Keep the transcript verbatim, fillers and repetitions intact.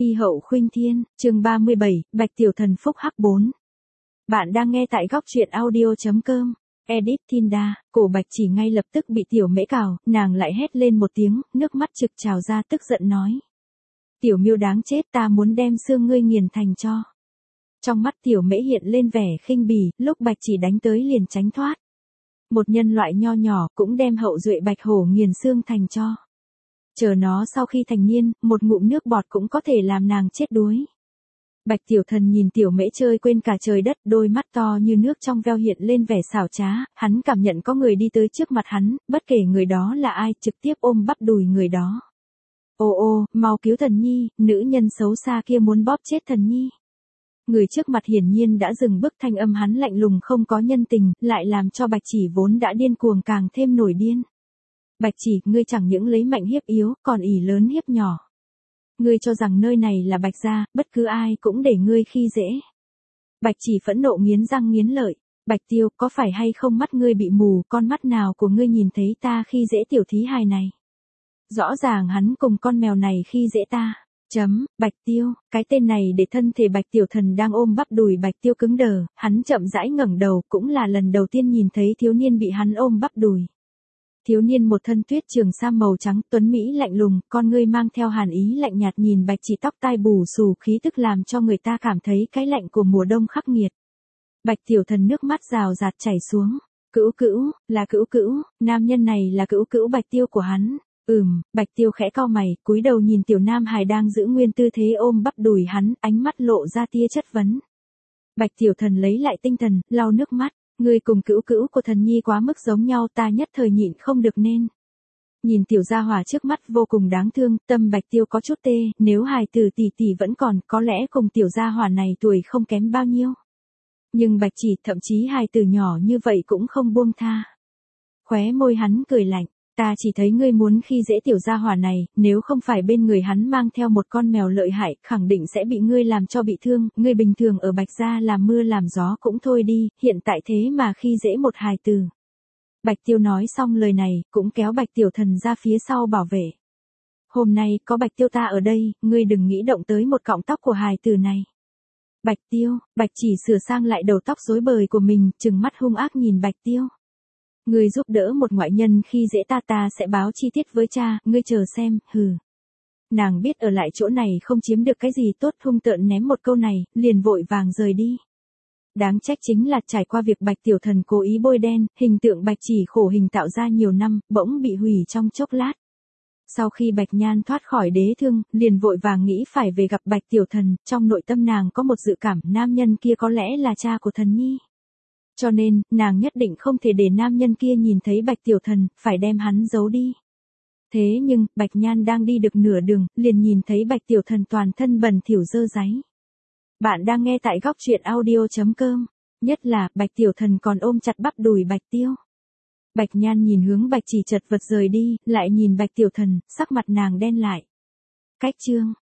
Y hậu khuynh thiên, chương ba mươi bảy, Bạch Tiểu Thần phúc hắc bốn. Bạn đang nghe tại góc truyện audio.com. Edit Tinda, cổ Bạch Chỉ ngay lập tức bị Tiểu Mễ cào, nàng lại hét lên một tiếng, nước mắt trực trào ra tức giận nói. Tiểu Miêu đáng chết, ta muốn đem xương ngươi nghiền thành cho. Trong mắt Tiểu Mễ hiện lên vẻ khinh bỉ, lúc Bạch Chỉ đánh tới liền tránh thoát. Một nhân loại nho nhỏ cũng đem hậu duệ Bạch Hổ nghiền xương thành cho. Chờ nó sau khi thành niên, một ngụm nước bọt cũng có thể làm nàng chết đuối. Bạch Tiểu Thần nhìn Tiểu Mễ chơi quên cả trời đất, đôi mắt to như nước trong veo hiện lên vẻ xảo trá, hắn cảm nhận có người đi tới trước mặt hắn, bất kể người đó là ai, trực tiếp ôm bắp đùi người đó. Ô ô, mau cứu Thần Nhi, nữ nhân xấu xa kia muốn bóp chết Thần Nhi. Người trước mặt hiển nhiên đã dừng bước, thanh âm hắn lạnh lùng không có nhân tình, lại làm cho Bạch Chỉ vốn đã điên cuồng càng thêm nổi điên. Bạch Chỉ, ngươi chẳng những lấy mạnh hiếp yếu, còn ỷ lớn hiếp nhỏ. Ngươi cho rằng nơi này là Bạch gia, bất cứ ai cũng để ngươi khi dễ. Bạch Chỉ phẫn nộ nghiến răng nghiến lợi. Bạch Tiêu, có phải hay không mắt ngươi bị mù, con mắt nào của ngươi nhìn thấy ta khi dễ tiểu thí hài này? Rõ ràng hắn cùng con mèo này khi dễ ta. Chấm, Bạch Tiêu, cái tên này để thân thể Bạch Tiểu Thần đang ôm bắp đùi Bạch Tiêu cứng đờ, hắn chậm rãi ngẩng đầu, cũng là lần đầu tiên nhìn thấy thiếu niên bị hắn ôm bắp đùi. Thiếu niên một thân tuyết trường sam màu trắng, tuấn mỹ lạnh lùng, con ngươi mang theo hàn ý lạnh nhạt nhìn Bạch Chỉ, tóc tai bù xù, khí tức làm cho người ta cảm thấy cái lạnh của mùa đông khắc nghiệt. Bạch Tiểu Thần nước mắt rào rạt chảy xuống. Cữu cữu, là cữu cữu, nam nhân này là cữu cữu Bạch Tiêu của hắn. Ừm, Bạch Tiêu khẽ cau mày, cúi đầu nhìn tiểu nam hài đang giữ nguyên tư thế ôm bắp đùi hắn, ánh mắt lộ ra tia chất vấn. Bạch Tiểu Thần lấy lại tinh thần, lau nước mắt. Ngươi cùng cữu cữu của Thần Nhi quá mức giống nhau, ta nhất thời nhịn không được nên. Nhìn tiểu gia hỏa trước mắt vô cùng đáng thương, tâm Bạch Tiêu có chút tê, nếu hài tử tỷ tỷ vẫn còn, có lẽ cùng tiểu gia hỏa này tuổi không kém bao nhiêu. Nhưng Bạch Chỉ, thậm chí hài tử nhỏ như vậy cũng không buông tha. Khóe môi hắn cười lạnh, ta chỉ thấy ngươi muốn khi dễ tiểu gia hỏa này, nếu không phải bên người hắn mang theo một con mèo lợi hại, khẳng định sẽ bị ngươi làm cho bị thương, ngươi bình thường ở Bạch gia làm mưa làm gió cũng thôi đi, hiện tại thế mà khi dễ một hài tử. Bạch Tiêu nói xong lời này, cũng kéo Bạch Tiểu Thần ra phía sau bảo vệ. Hôm nay, có Bạch Tiêu ta ở đây, ngươi đừng nghĩ động tới một cọng tóc của hài tử này. Bạch Tiêu, Bạch Chỉ sửa sang lại đầu tóc rối bời của mình, trừng mắt hung ác nhìn Bạch Tiêu. Ngươi giúp đỡ một ngoại nhân khi dễ ta, ta sẽ báo chi tiết với cha, ngươi chờ xem, hừ. Nàng biết ở lại chỗ này không chiếm được cái gì tốt, hung tợn ném một câu này, liền vội vàng rời đi. Đáng trách chính là trải qua việc Bạch Tiểu Thần cố ý bôi đen, hình tượng Bạch Chỉ khổ hình tạo ra nhiều năm, bỗng bị hủy trong chốc lát. Sau khi Bạch Nhan thoát khỏi đế thương, liền vội vàng nghĩ phải về gặp Bạch Tiểu Thần, trong nội tâm nàng có một dự cảm nam nhân kia có lẽ là cha của Thần Nhi. Cho nên, nàng nhất định không thể để nam nhân kia nhìn thấy Bạch Tiểu Thần, phải đem hắn giấu đi. Thế nhưng, Bạch Nhan đang đi được nửa đường, liền nhìn thấy Bạch Tiểu Thần toàn thân bẩn thỉu dơ dáy. Bạn đang nghe tại góc truyện audio.com, nhất là, Bạch Tiểu Thần còn ôm chặt bắp đùi Bạch Tiêu. Bạch Nhan nhìn hướng Bạch Chỉ chật vật rời đi, lại nhìn Bạch Tiểu Thần, sắc mặt nàng đen lại. Cách chương,